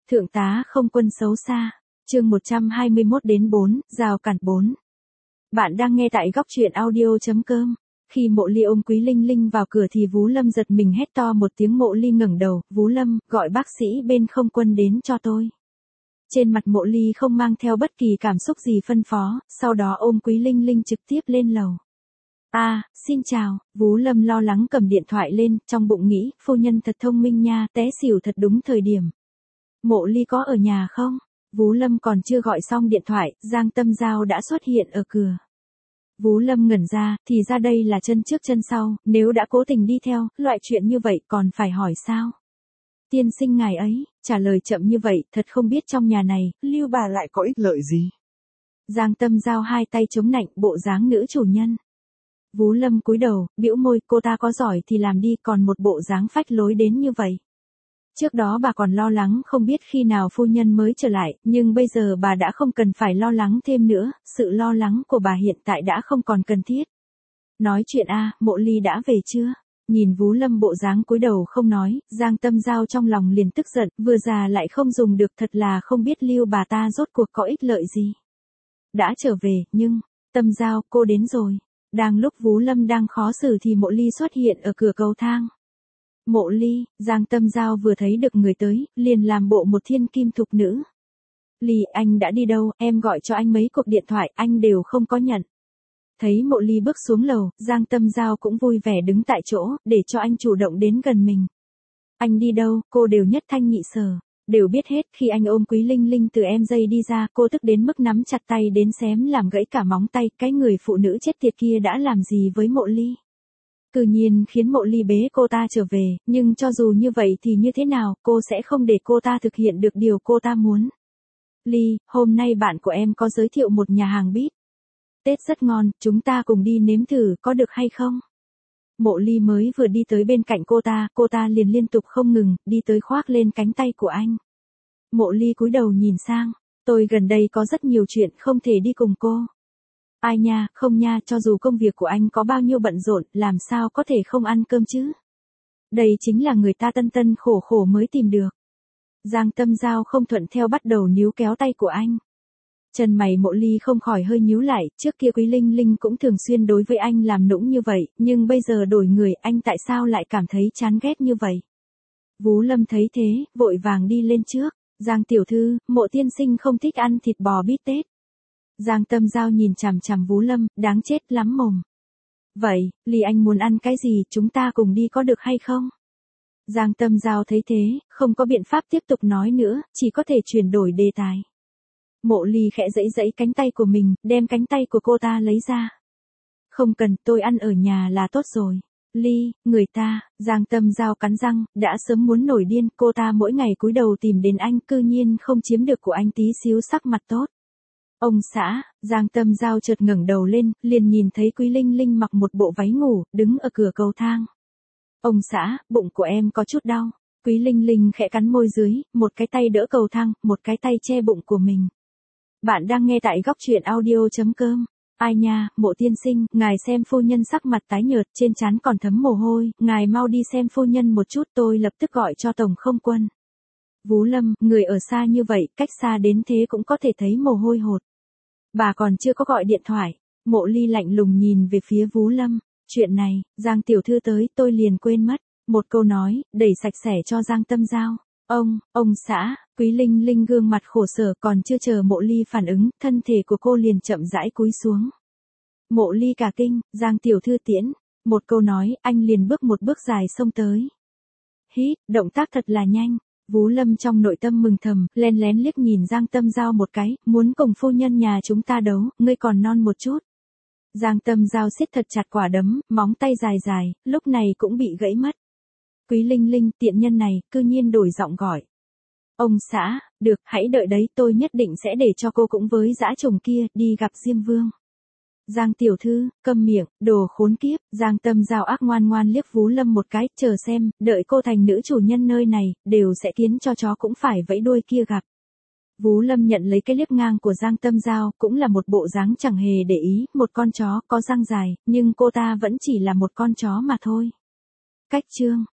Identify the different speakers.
Speaker 1: Thượng tá không quân xấu xa. Chương 121-4, rào cản 4. Bạn đang nghe tại góc truyện audio.com. Khi Mộ Ly ôm Quý Linh Linh vào cửa thì Vú Lâm giật mình hét to một tiếng. Mộ Ly ngẩng đầu, Vú Lâm, gọi bác sĩ bên không quân đến cho tôi. Trên mặt Mộ Ly không mang theo bất kỳ cảm xúc gì phân phó, sau đó ôm Quý Linh Linh trực tiếp lên lầu. Xin chào, Vú Lâm lo lắng cầm điện thoại lên, trong bụng nghĩ, phu nhân thật thông minh nha, té xỉu thật đúng thời điểm. Mộ Ly có ở nhà không? Vú Lâm còn chưa gọi xong điện thoại, Giang Tâm Giao đã xuất hiện ở cửa. Vú Lâm ngẩn ra, thì ra đây là chân trước chân sau, nếu đã cố tình đi theo, loại chuyện như vậy còn phải hỏi sao? Tiên sinh ngài ấy, trả lời chậm như vậy, thật không biết trong nhà này, lưu bà lại có ích lợi gì? Giang Tâm Giao hai tay chống nạnh, bộ dáng nữ chủ nhân. Vú Lâm cúi đầu, bĩu môi, cô ta có giỏi thì làm đi, còn một bộ dáng phách lối đến như vậy. Trước đó bà còn lo lắng không biết khi nào phu nhân mới trở lại, nhưng bây giờ bà đã không cần phải lo lắng thêm nữa, sự lo lắng của bà hiện tại đã không còn cần thiết. Nói chuyện Mộ Ly đã về chưa? Nhìn Vú Lâm bộ dáng cúi đầu không nói, Giang Tâm Giao trong lòng liền tức giận, vừa già lại không dùng được, thật là không biết lưu bà ta rốt cuộc có ích lợi gì. Đã trở về, nhưng, Tâm Giao, cô đến rồi. Đang lúc Vú Lâm đang khó xử thì Mộ Ly xuất hiện ở cửa cầu thang. Mộ Ly, Giang Tâm Giao vừa thấy được người tới, liền làm bộ một thiên kim thục nữ. Ly, anh đã đi đâu, em gọi cho anh mấy cuộc điện thoại, anh đều không có nhận. Thấy Mộ Ly bước xuống lầu, Giang Tâm Giao cũng vui vẻ đứng tại chỗ, để cho anh chủ động đến gần mình. Anh đi đâu, cô đều nhất thanh nhị sở, đều biết hết. Khi anh ôm Quý Linh Linh từ em dây đi ra, cô tức đến mức nắm chặt tay đến xém làm gãy cả móng tay. Cái người phụ nữ chết tiệt kia đã làm gì với Mộ Ly? Cư nhiên khiến Mộ Ly bế cô ta trở về, nhưng cho dù như vậy thì như thế nào, cô sẽ không để cô ta thực hiện được điều cô ta muốn. Ly, hôm nay bạn của em có giới thiệu một nhà hàng bít tết rất ngon, chúng ta cùng đi nếm thử, có được hay không? Mộ Ly mới vừa đi tới bên cạnh cô ta liền liên tục không ngừng, đi tới khoác lên cánh tay của anh. Mộ Ly cúi đầu nhìn sang, tôi gần đây có rất nhiều chuyện không thể đi cùng cô. Ai nha, không nha, cho dù công việc của anh có bao nhiêu bận rộn, làm sao có thể không ăn cơm chứ? Đây chính là người ta tân tân khổ khổ mới tìm được. Giang Tâm Giao không thuận theo bắt đầu níu kéo tay của anh. Chân mày Mộ Ly không khỏi hơi nhíu lại, trước kia Quý Linh Linh cũng thường xuyên đối với anh làm nũng như vậy, nhưng bây giờ đổi người, anh tại sao lại cảm thấy chán ghét như vậy? Vú Lâm thấy thế, vội vàng đi lên trước. Giang tiểu thư, Mộ tiên sinh không thích ăn thịt bò bít tết. Giang Tâm Giao nhìn chằm chằm Vú Lâm, đáng chết lắm mồm. Vậy, Ly anh muốn ăn cái gì, chúng ta cùng đi có được hay không? Giang Tâm Giao thấy thế, không có biện pháp tiếp tục nói nữa, chỉ có thể chuyển đổi đề tài. Mộ Ly khẽ giãy giãy cánh tay của mình, đem cánh tay của cô ta lấy ra. Không cần, tôi ăn ở nhà là tốt rồi. Ly, người ta, Giang Tâm Giao cắn răng, đã sớm muốn nổi điên, cô ta mỗi ngày cúi đầu tìm đến anh, cư nhiên không chiếm được của anh tí xíu sắc mặt tốt. Ông xã, Giang Tâm Giao chợt ngẩng đầu lên, liền nhìn thấy Quý Linh Linh mặc một bộ váy ngủ, đứng ở cửa cầu thang. Ông xã, bụng của em có chút đau. Quý Linh Linh khẽ cắn môi dưới, một cái tay đỡ cầu thang, một cái tay che bụng của mình. Bạn đang nghe tại góc truyện audio.com. Ai nha, Mộ tiên sinh, ngài xem phu nhân sắc mặt tái nhợt, trên trán còn thấm mồ hôi, ngài mau đi xem phu nhân một chút, tôi lập tức gọi cho Tổng không quân. Vú Lâm, người ở xa như vậy, cách xa đến thế cũng có thể thấy mồ hôi hột. Bà còn chưa có gọi điện thoại. Mộ Ly lạnh lùng nhìn về phía Vú Lâm. Chuyện này, Giang tiểu thư tới, tôi liền quên mất. Một câu nói, đẩy sạch sẽ cho Giang Tâm Giao. Ông xã, Quý Linh Linh gương mặt khổ sở, còn chưa chờ Mộ Ly phản ứng, thân thể của cô liền chậm rãi cúi xuống. Mộ Ly cả kinh, Giang tiểu thư tiễn. Một câu nói, anh liền bước một bước dài xông tới. Hít, động tác thật là nhanh. Vú Lâm trong nội tâm mừng thầm, len lén liếc nhìn Giang Tâm Giao một cái, muốn cùng phu nhân nhà chúng ta đấu, ngươi còn non một chút. Giang Tâm Giao siết thật chặt quả đấm, móng tay dài dài, lúc này cũng bị gãy mất. Quý Linh Linh, tiện nhân này, cư nhiên đổi giọng gọi. Ông xã, được, hãy đợi đấy, tôi nhất định sẽ để cho cô cũng với dã trùng kia, đi gặp Diêm Vương. Giang tiểu thư, câm miệng, đồ khốn kiếp. Giang Tâm Giao ác ngoan ngoan liếc Vú Lâm một cái, chờ xem, đợi cô thành nữ chủ nhân nơi này, đều sẽ khiến cho chó cũng phải vẫy đuôi kia gặp. Vú Lâm nhận lấy cái liếc ngang của Giang Tâm Giao, cũng là một bộ dáng chẳng hề để ý, một con chó có răng dài, nhưng cô ta vẫn chỉ là một con chó mà thôi. Cách chương